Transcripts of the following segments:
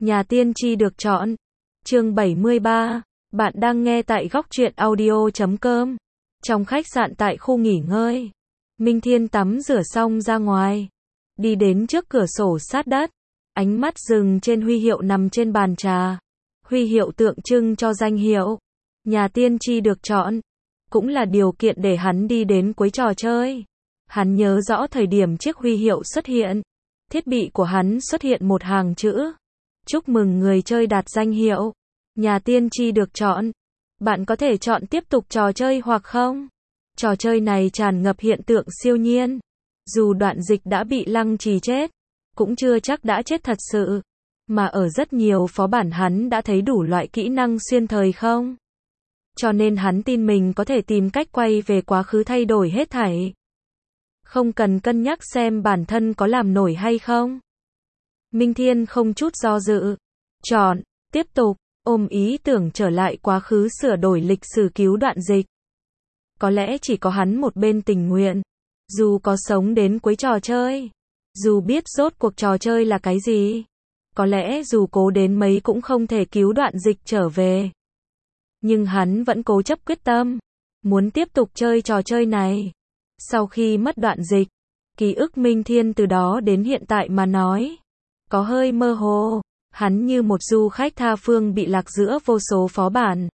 Nhà tiên tri được chọn. Chương 73. Bạn đang nghe tại góc truyện audio.com. Trong khách sạn tại khu nghỉ ngơi, Minh Thiên tắm rửa xong ra ngoài, đi đến trước cửa sổ sát đất, ánh mắt dừng trên huy hiệu nằm trên bàn trà. Huy hiệu tượng trưng cho danh hiệu nhà tiên tri được chọn, cũng là điều kiện để hắn đi đến cuối trò chơi. Hắn nhớ rõ thời điểm chiếc huy hiệu xuất hiện, thiết bị của hắn xuất hiện một hàng chữ: chúc mừng người chơi đạt danh hiệu nhà tiên tri được chọn. Bạn có thể chọn tiếp tục trò chơi hoặc không. Trò chơi này tràn ngập hiện tượng siêu nhiên. Dù Đoạn Dịch đã bị lăng trì chết, cũng chưa chắc đã chết thật sự. Mà ở rất nhiều phó bản hắn đã thấy đủ loại kỹ năng xuyên thời không. Cho nên hắn tin mình có thể tìm cách quay về quá khứ thay đổi hết thảy. Không cần cân nhắc xem bản thân có làm nổi hay không. Minh Thiên không chút do dự. Chọn, tiếp tục, ôm ý tưởng trở lại quá khứ sửa đổi lịch sử cứu Đoạn Dịch. Có lẽ chỉ có hắn một bên tình nguyện. Dù có sống đến cuối trò chơi, dù biết rốt cuộc trò chơi là cái gì, có lẽ dù cố đến mấy cũng không thể cứu Đoạn Dịch trở về. Nhưng hắn vẫn cố chấp quyết tâm, muốn tiếp tục chơi trò chơi này. Sau khi mất Đoạn Dịch, ký ức Minh Thiên từ đó đến hiện tại mà nói, có hơi mơ hồ. Hắn như một du khách tha phương bị lạc giữa vô số phó bản.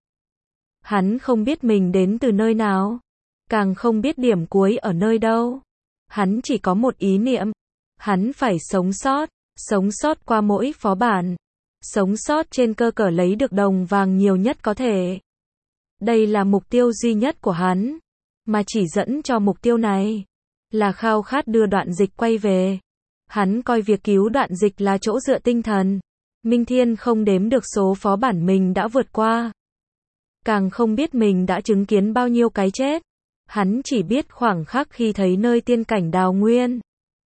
Hắn không biết mình đến từ nơi nào, càng không biết điểm cuối ở nơi đâu. Hắn chỉ có một ý niệm, hắn phải sống sót qua mỗi phó bản, sống sót trên cơ sở lấy được đồng vàng nhiều nhất có thể. Đây là mục tiêu duy nhất của hắn, mà chỉ dẫn cho mục tiêu này là khao khát đưa Đoạn Dịch quay về. Hắn coi việc cứu Đoạn Dịch là chỗ dựa tinh thần. Minh Thiên không đếm được số phó bản mình đã vượt qua, càng không biết mình đã chứng kiến bao nhiêu cái chết. Hắn chỉ biết khoảng khắc khi thấy nơi tiên cảnh Đào Nguyên,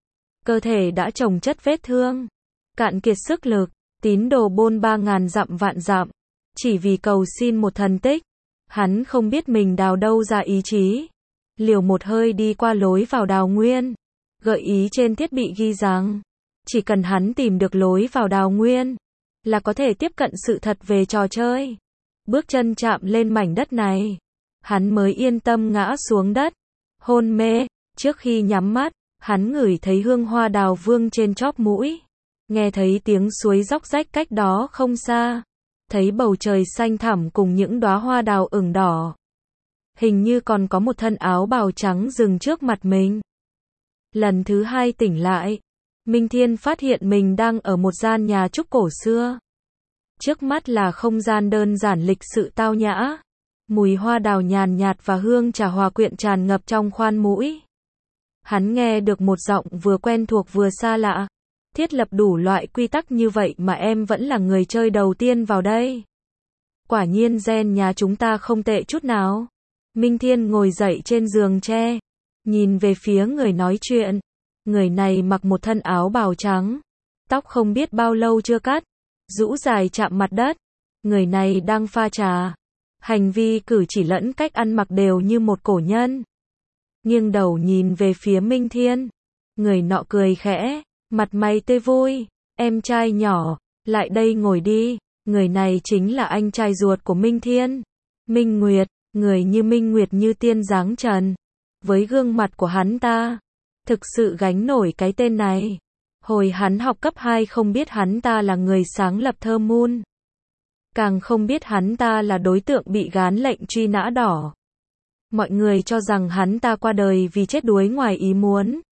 cơ thể đã chồng chất vết thương, cạn kiệt sức lực, tín đồ bôn 3.000 dặm vạn dặm, chỉ vì cầu xin một thần tích. Hắn không biết mình đào đâu ra ý chí, liều một hơi đi qua lối vào Đào Nguyên. Gợi ý trên thiết bị ghi rằng, chỉ cần hắn tìm được lối vào Đào Nguyên, là có thể tiếp cận sự thật về trò chơi. Bước chân chạm lên mảnh đất này, hắn mới yên tâm ngã xuống đất, hôn mê. Trước khi nhắm mắt, hắn ngửi thấy hương hoa đào vương trên chóp mũi, nghe thấy tiếng suối róc rách cách đó không xa, thấy bầu trời xanh thẳm cùng những đóa hoa đào ửng đỏ. Hình như còn có một thân áo bào trắng dừng trước mặt mình. Lần thứ hai tỉnh lại, Minh Thiên phát hiện mình đang ở một gian nhà trúc cổ xưa. Trước mắt là không gian đơn giản lịch sự tao nhã. Mùi hoa đào nhàn nhạt và hương trà hòa quyện tràn ngập trong khoan mũi. Hắn nghe được một giọng vừa quen thuộc vừa xa lạ. Thiết lập đủ loại quy tắc như vậy mà em vẫn là người chơi đầu tiên vào đây. Quả nhiên gen nhà chúng ta không tệ chút nào. Minh Thiên ngồi dậy trên giường tre, nhìn về phía người nói chuyện. Người này mặc một thân áo bào trắng, tóc không biết bao lâu chưa cắt, rũ dài chạm mặt đất. Người này đang pha trà, hành vi cử chỉ lẫn cách ăn mặc đều như một cổ nhân. Nghiêng đầu nhìn về phía Minh Thiên, người nọ cười khẽ, mặt mày tươi vui. Em trai nhỏ, lại đây ngồi đi. Người này chính là anh trai ruột của Minh Thiên, Minh Nguyệt. Người như Minh Nguyệt như tiên dáng trần, với gương mặt của hắn ta, thực sự gánh nổi cái tên này. Hồi hắn học cấp 2 không biết hắn ta là người sáng lập Thơ Moon, càng không biết hắn ta là đối tượng bị gán lệnh truy nã đỏ. Mọi người cho rằng hắn ta qua đời vì chết đuối ngoài ý muốn.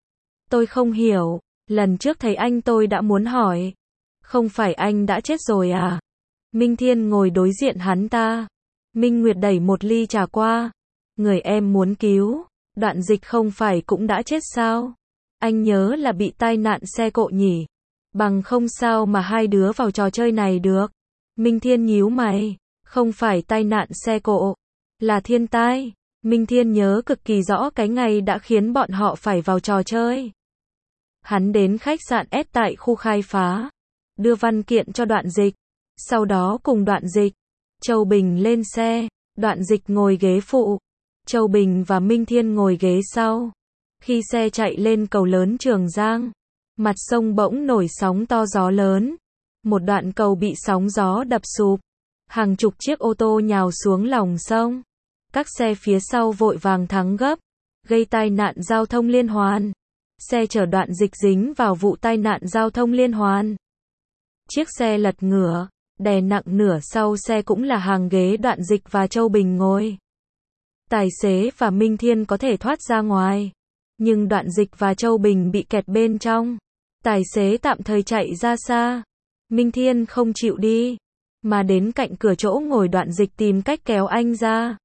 Tôi không hiểu, lần trước thấy anh tôi đã muốn hỏi, không phải anh đã chết rồi à? Minh Thiên ngồi đối diện hắn ta. Minh Nguyệt đẩy một ly trà qua. Người em muốn cứu, Đoạn Dịch không phải cũng đã chết sao? Anh nhớ là bị tai nạn xe cộ nhỉ? Bằng không sao mà hai đứa vào trò chơi này được? Minh Thiên nhíu mày, không phải tai nạn xe cộ, là thiên tai. Minh Thiên nhớ cực kỳ rõ cái ngày đã khiến bọn họ phải vào trò chơi. Hắn đến khách sạn S tại khu khai phá, đưa văn kiện cho Đoạn Dịch, sau đó cùng Đoạn Dịch, Châu Bình lên xe. Đoạn Dịch ngồi ghế phụ, Châu Bình và Minh Thiên ngồi ghế sau. Khi xe chạy lên cầu lớn Trường Giang, mặt sông bỗng nổi sóng to gió lớn. Một đoạn cầu bị sóng gió đập sụp. Hàng chục chiếc ô tô nhào xuống lòng sông. Các xe phía sau vội vàng thắng gấp, gây tai nạn giao thông liên hoàn. Xe chở Đoạn Dịch dính vào vụ tai nạn giao thông liên hoàn. Chiếc xe lật ngửa, đè nặng nửa sau xe cũng là hàng ghế Đoạn Dịch và Châu Bình ngồi. Tài xế và Minh Thiên có thể thoát ra ngoài, nhưng Đoạn Dịch và Châu Bình bị kẹt bên trong. Tài xế tạm thời chạy ra xa. Minh Thiên không chịu đi, mà đến cạnh cửa chỗ ngồi Đoạn Dịch tìm cách kéo anh ra.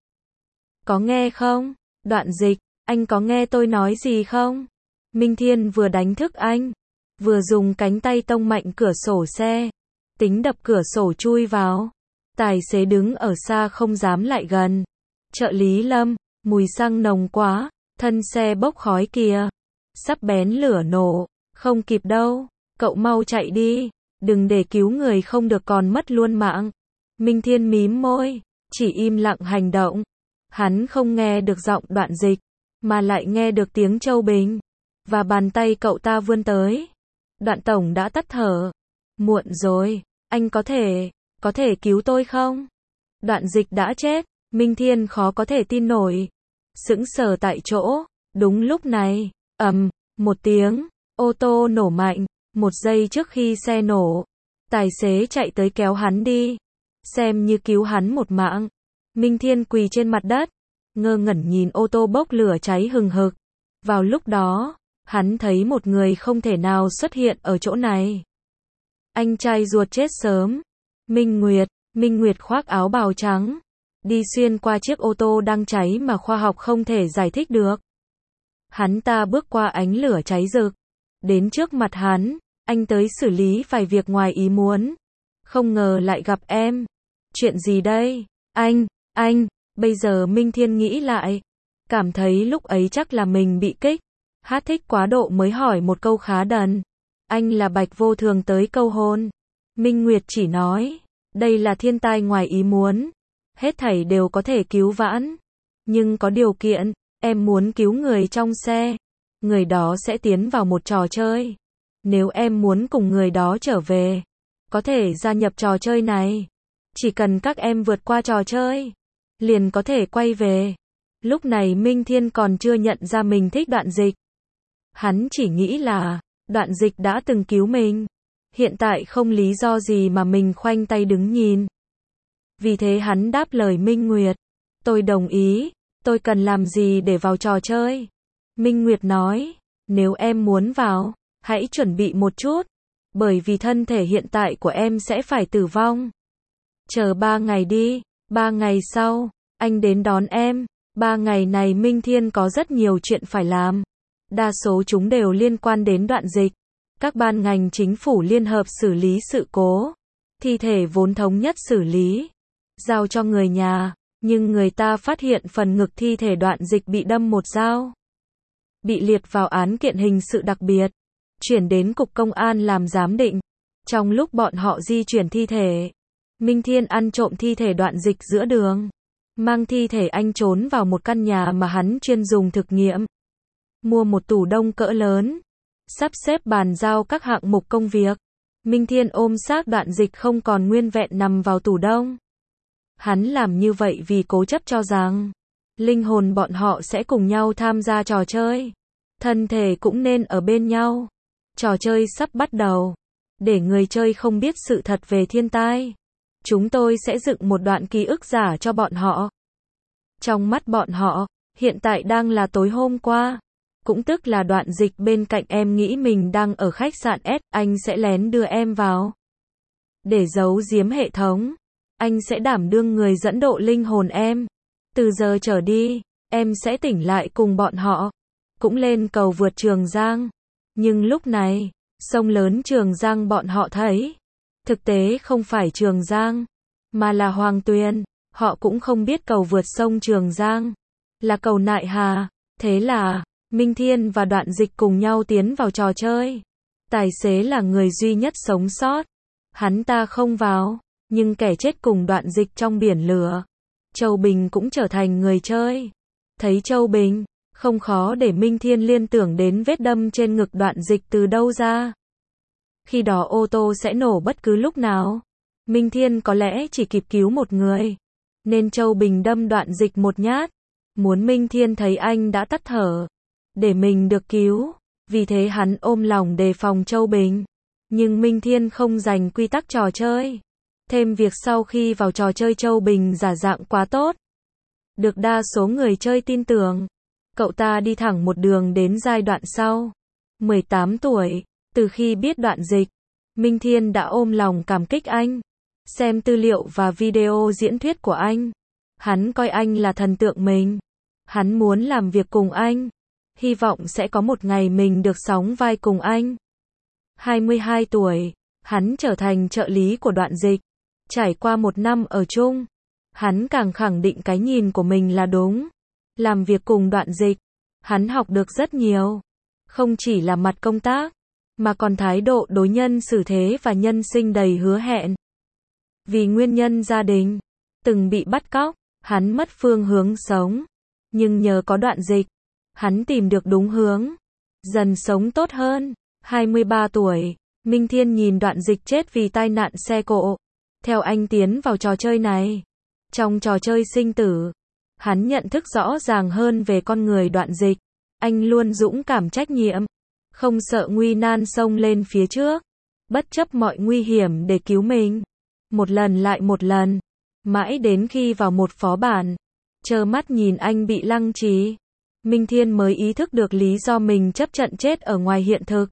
Có nghe không? Đoạn Dịch, anh có nghe tôi nói gì không? Minh Thiên vừa đánh thức anh, vừa dùng cánh tay tông mạnh cửa sổ xe, tính đập cửa sổ chui vào. Tài xế đứng ở xa không dám lại gần. Trợ lý Lâm, mùi xăng nồng quá, thân xe bốc khói kìa. Sắp bén lửa nổ, không kịp đâu, cậu mau chạy đi, đừng để cứu người không được còn mất luôn mạng. Minh Thiên mím môi, chỉ im lặng hành động. Hắn không nghe được giọng Đoạn Dịch, mà lại nghe được tiếng Châu Bình, và bàn tay cậu ta vươn tới. Đoạn tổng đã tắt thở. Muộn rồi, anh có thể cứu tôi không? Đoạn Dịch đã chết. Minh Thiên khó có thể tin nổi, sững sờ tại chỗ. Đúng lúc này, một tiếng, ô tô nổ mạnh. Một giây trước khi xe nổ, tài xế chạy tới kéo hắn đi, xem như cứu hắn một mạng. Minh Thiên quỳ trên mặt đất, ngơ ngẩn nhìn ô tô bốc lửa cháy hừng hực. Vào lúc đó, hắn thấy một người không thể nào xuất hiện ở chỗ này. Anh trai ruột chết sớm. Minh Nguyệt khoác áo bào trắng, đi xuyên qua chiếc ô tô đang cháy mà khoa học không thể giải thích được. Hắn ta bước qua ánh lửa cháy rực, đến trước mặt hắn, anh tới xử lý vài việc ngoài ý muốn. Không ngờ lại gặp em. Chuyện gì đây? Anh, bây giờ Minh Thiên nghĩ lại, cảm thấy lúc ấy chắc là mình bị kích. Hát thích quá độ mới hỏi một câu khá đần. Anh là Bạch Vô Thường tới câu hôn. Minh Nguyệt chỉ nói, đây là thiên tai ngoài ý muốn. Hết thảy đều có thể cứu vãn. Nhưng có điều kiện, em muốn cứu người trong xe. Người đó sẽ tiến vào một trò chơi. Nếu em muốn cùng người đó trở về, có thể gia nhập trò chơi này. Chỉ cần các em vượt qua trò chơi, liền có thể quay về. Lúc này Minh Thiên còn chưa nhận ra mình thích Đoạn Dịch. Hắn chỉ nghĩ là, Đoạn Dịch đã từng cứu mình. Hiện tại không lý do gì mà mình khoanh tay đứng nhìn. Vì thế hắn đáp lời Minh Nguyệt. Tôi đồng ý, tôi cần làm gì để vào trò chơi? Minh Nguyệt nói, nếu em muốn vào, hãy chuẩn bị một chút. Bởi vì thân thể hiện tại của em sẽ phải tử vong. Chờ 3 ngày đi, 3 ngày sau, anh đến đón em. 3 ngày này Minh Thiên có rất nhiều chuyện phải làm. Đa số chúng đều liên quan đến Đoạn Dịch. Các ban ngành chính phủ liên hợp xử lý sự cố. Thi thể vốn thống nhất xử lý, giao cho người nhà, nhưng người ta phát hiện phần ngực thi thể Đoạn Dịch bị đâm một dao. Bị liệt vào án kiện hình sự đặc biệt, chuyển đến cục công an làm giám định. Trong lúc bọn họ di chuyển thi thể, Minh Thiên ăn trộm thi thể Đoạn Dịch giữa đường, mang thi thể anh trốn vào một căn nhà mà hắn chuyên dùng thực nghiệm. Mua một tủ đông cỡ lớn, sắp xếp bàn giao các hạng mục công việc. Minh Thiên ôm xác Đoạn Dịch không còn nguyên vẹn nằm vào tủ đông. Hắn làm như vậy vì cố chấp cho rằng, linh hồn bọn họ sẽ cùng nhau tham gia trò chơi. Thân thể cũng nên ở bên nhau. Trò chơi sắp bắt đầu. Để người chơi không biết sự thật về thiên tai, chúng tôi sẽ dựng một đoạn ký ức giả cho bọn họ. Trong mắt bọn họ, hiện tại đang là tối hôm qua. Cũng tức là Đoạn Dịch bên cạnh em nghĩ mình đang ở khách sạn S, anh sẽ lén đưa em vào. Để giấu giếm hệ thống, anh sẽ đảm đương người dẫn độ linh hồn em. Từ giờ trở đi, em sẽ tỉnh lại cùng bọn họ. Cũng lên cầu vượt Trường Giang. Nhưng lúc này, sông lớn Trường Giang bọn họ thấy, thực tế không phải Trường Giang, mà là Hoàng Tuyền. Họ cũng không biết cầu vượt sông Trường Giang là cầu Nại Hà. Thế là Minh Thiên và Đoạn Dịch cùng nhau tiến vào trò chơi. Tài xế là người duy nhất sống sót. Hắn ta không vào, nhưng kẻ chết cùng Đoạn Dịch trong biển lửa. Châu Bình cũng trở thành người chơi. Thấy Châu Bình, không khó để Minh Thiên liên tưởng đến vết đâm trên ngực Đoạn Dịch từ đâu ra. Khi đó ô tô sẽ nổ bất cứ lúc nào. Minh Thiên có lẽ chỉ kịp cứu một người, nên Châu Bình đâm Đoạn Dịch một nhát, muốn Minh Thiên thấy anh đã tắt thở, để mình được cứu. Vì thế hắn ôm lòng đề phòng Châu Bình. Nhưng Minh Thiên không giành quy tắc trò chơi. Thêm việc sau khi vào trò chơi Châu Bình giả dạng quá tốt, được đa số người chơi tin tưởng. Cậu ta đi thẳng một đường đến giai đoạn sau. 18 tuổi, từ khi biết Đoạn Dịch, Minh Thiên đã ôm lòng cảm kích anh. Xem tư liệu và video diễn thuyết của anh, hắn coi anh là thần tượng mình. Hắn muốn làm việc cùng anh, hy vọng sẽ có một ngày mình được sóng vai cùng anh. 22 tuổi, hắn trở thành trợ lý của Đoạn Dịch. Trải qua 1 năm ở chung, hắn càng khẳng định cái nhìn của mình là đúng. Làm việc cùng Đoạn Dịch, hắn học được rất nhiều. Không chỉ là mặt công tác, mà còn thái độ đối nhân xử thế và nhân sinh đầy hứa hẹn. Vì nguyên nhân gia đình, từng bị bắt cóc, hắn mất phương hướng sống. Nhưng nhờ có Đoạn Dịch, hắn tìm được đúng hướng, dần sống tốt hơn. 23 tuổi, Minh Thiên nhìn Đoạn Dịch chết vì tai nạn xe cộ. Theo anh tiến vào trò chơi này, trong trò chơi sinh tử, hắn nhận thức rõ ràng hơn về con người Đoạn Dịch. Anh luôn dũng cảm trách nhiệm, không sợ nguy nan xông lên phía trước, bất chấp mọi nguy hiểm để cứu mình. Một lần lại một lần, mãi đến khi vào một phó bản, trơ mắt nhìn anh bị lăng trì, Minh Thiên mới ý thức được lý do mình chấp trận chết ở ngoài hiện thực.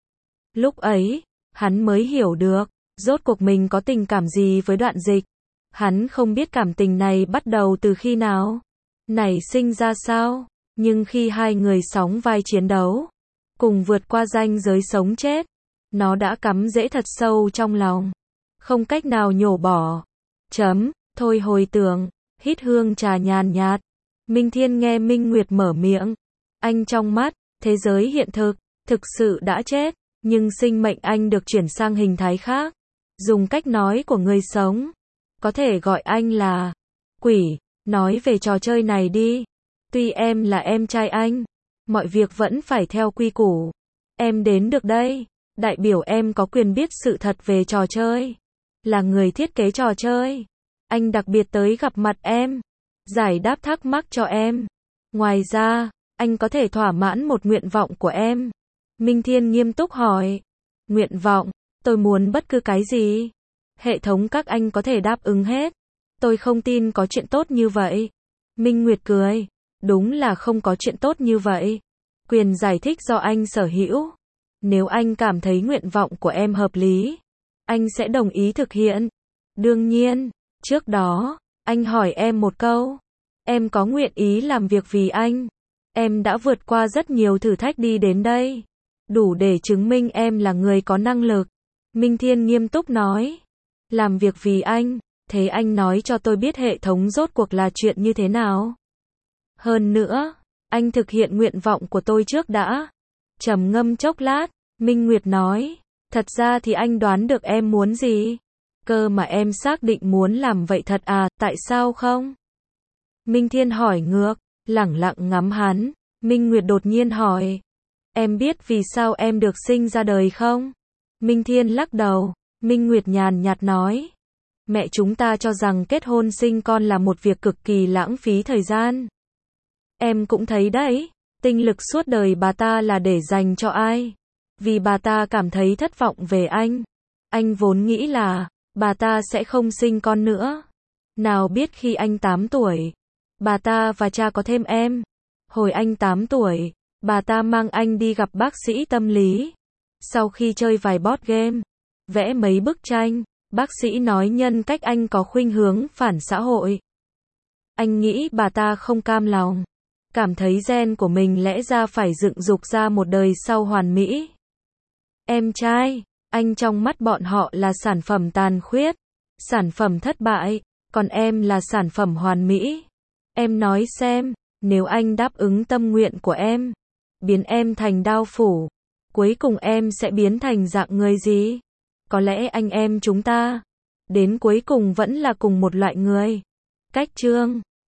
Lúc ấy, hắn mới hiểu được, rốt cuộc mình có tình cảm gì với Đoạn Dịch. Hắn không biết cảm tình này bắt đầu từ khi nào, nảy sinh ra sao, nhưng khi hai người sóng vai chiến đấu, cùng vượt qua ranh giới sống chết, nó đã cắm rễ thật sâu trong lòng, không cách nào nhổ bỏ. Thôi hồi tưởng, hít hương trà nhàn nhạt. Minh Thiên nghe Minh Nguyệt mở miệng. Anh trong mắt, thế giới hiện thực sự đã chết, nhưng sinh mệnh anh được chuyển sang hình thái khác. Dùng cách nói của người sống, có thể gọi anh là quỷ. Nói về trò chơi này đi. Tuy em là em trai anh, mọi việc vẫn phải theo quy củ. Em đến được đây, đại biểu em có quyền biết sự thật về trò chơi. Là người thiết kế trò chơi, anh đặc biệt tới gặp mặt em, giải đáp thắc mắc cho em. Ngoài ra, anh có thể thỏa mãn một nguyện vọng của em. Minh Thiên nghiêm túc hỏi. Nguyện vọng, tôi muốn bất cứ cái gì. Hệ thống các anh có thể đáp ứng hết. Tôi không tin có chuyện tốt như vậy. Minh Nguyệt cười. Đúng là không có chuyện tốt như vậy. Quyền giải thích do anh sở hữu. Nếu anh cảm thấy nguyện vọng của em hợp lý, anh sẽ đồng ý thực hiện. Đương nhiên, trước đó, anh hỏi em một câu. Em có nguyện ý làm việc vì anh? Em đã vượt qua rất nhiều thử thách đi đến đây, đủ để chứng minh em là người có năng lực. Minh Thiên nghiêm túc nói. Làm việc vì anh, thế anh nói cho tôi biết hệ thống rốt cuộc là chuyện như thế nào. Hơn nữa, anh thực hiện nguyện vọng của tôi trước đã. Trầm ngâm chốc lát, Minh Nguyệt nói. Thật ra thì anh đoán được em muốn gì. Cơ mà em xác định muốn làm vậy thật à, tại sao không? Minh Thiên hỏi ngược, lẳng lặng ngắm hắn. Minh Nguyệt đột nhiên hỏi. Em biết vì sao em được sinh ra đời không? Minh Thiên lắc đầu. Minh Nguyệt nhàn nhạt nói. Mẹ chúng ta cho rằng kết hôn sinh con là một việc cực kỳ lãng phí thời gian. Em cũng thấy đấy, tinh lực suốt đời bà ta là để dành cho ai? Vì bà ta cảm thấy thất vọng về anh. Anh vốn nghĩ là bà ta sẽ không sinh con nữa. Nào biết khi anh 8 tuổi, bà ta và cha có thêm em. Hồi anh 8 tuổi, bà ta mang anh đi gặp bác sĩ tâm lý. Sau khi chơi vài board game, vẽ mấy bức tranh, bác sĩ nói nhân cách anh có khuynh hướng phản xã hội. Anh nghĩ bà ta không cam lòng, cảm thấy gen của mình lẽ ra phải dựng dục ra một đời sau hoàn mỹ. Em trai, anh trong mắt bọn họ là sản phẩm tàn khuyết, sản phẩm thất bại, còn em là sản phẩm hoàn mỹ. Em nói xem, nếu anh đáp ứng tâm nguyện của em, biến em thành đao phủ, cuối cùng em sẽ biến thành dạng người gì? Có lẽ anh em chúng ta, đến cuối cùng vẫn là cùng một loại người. Cách chương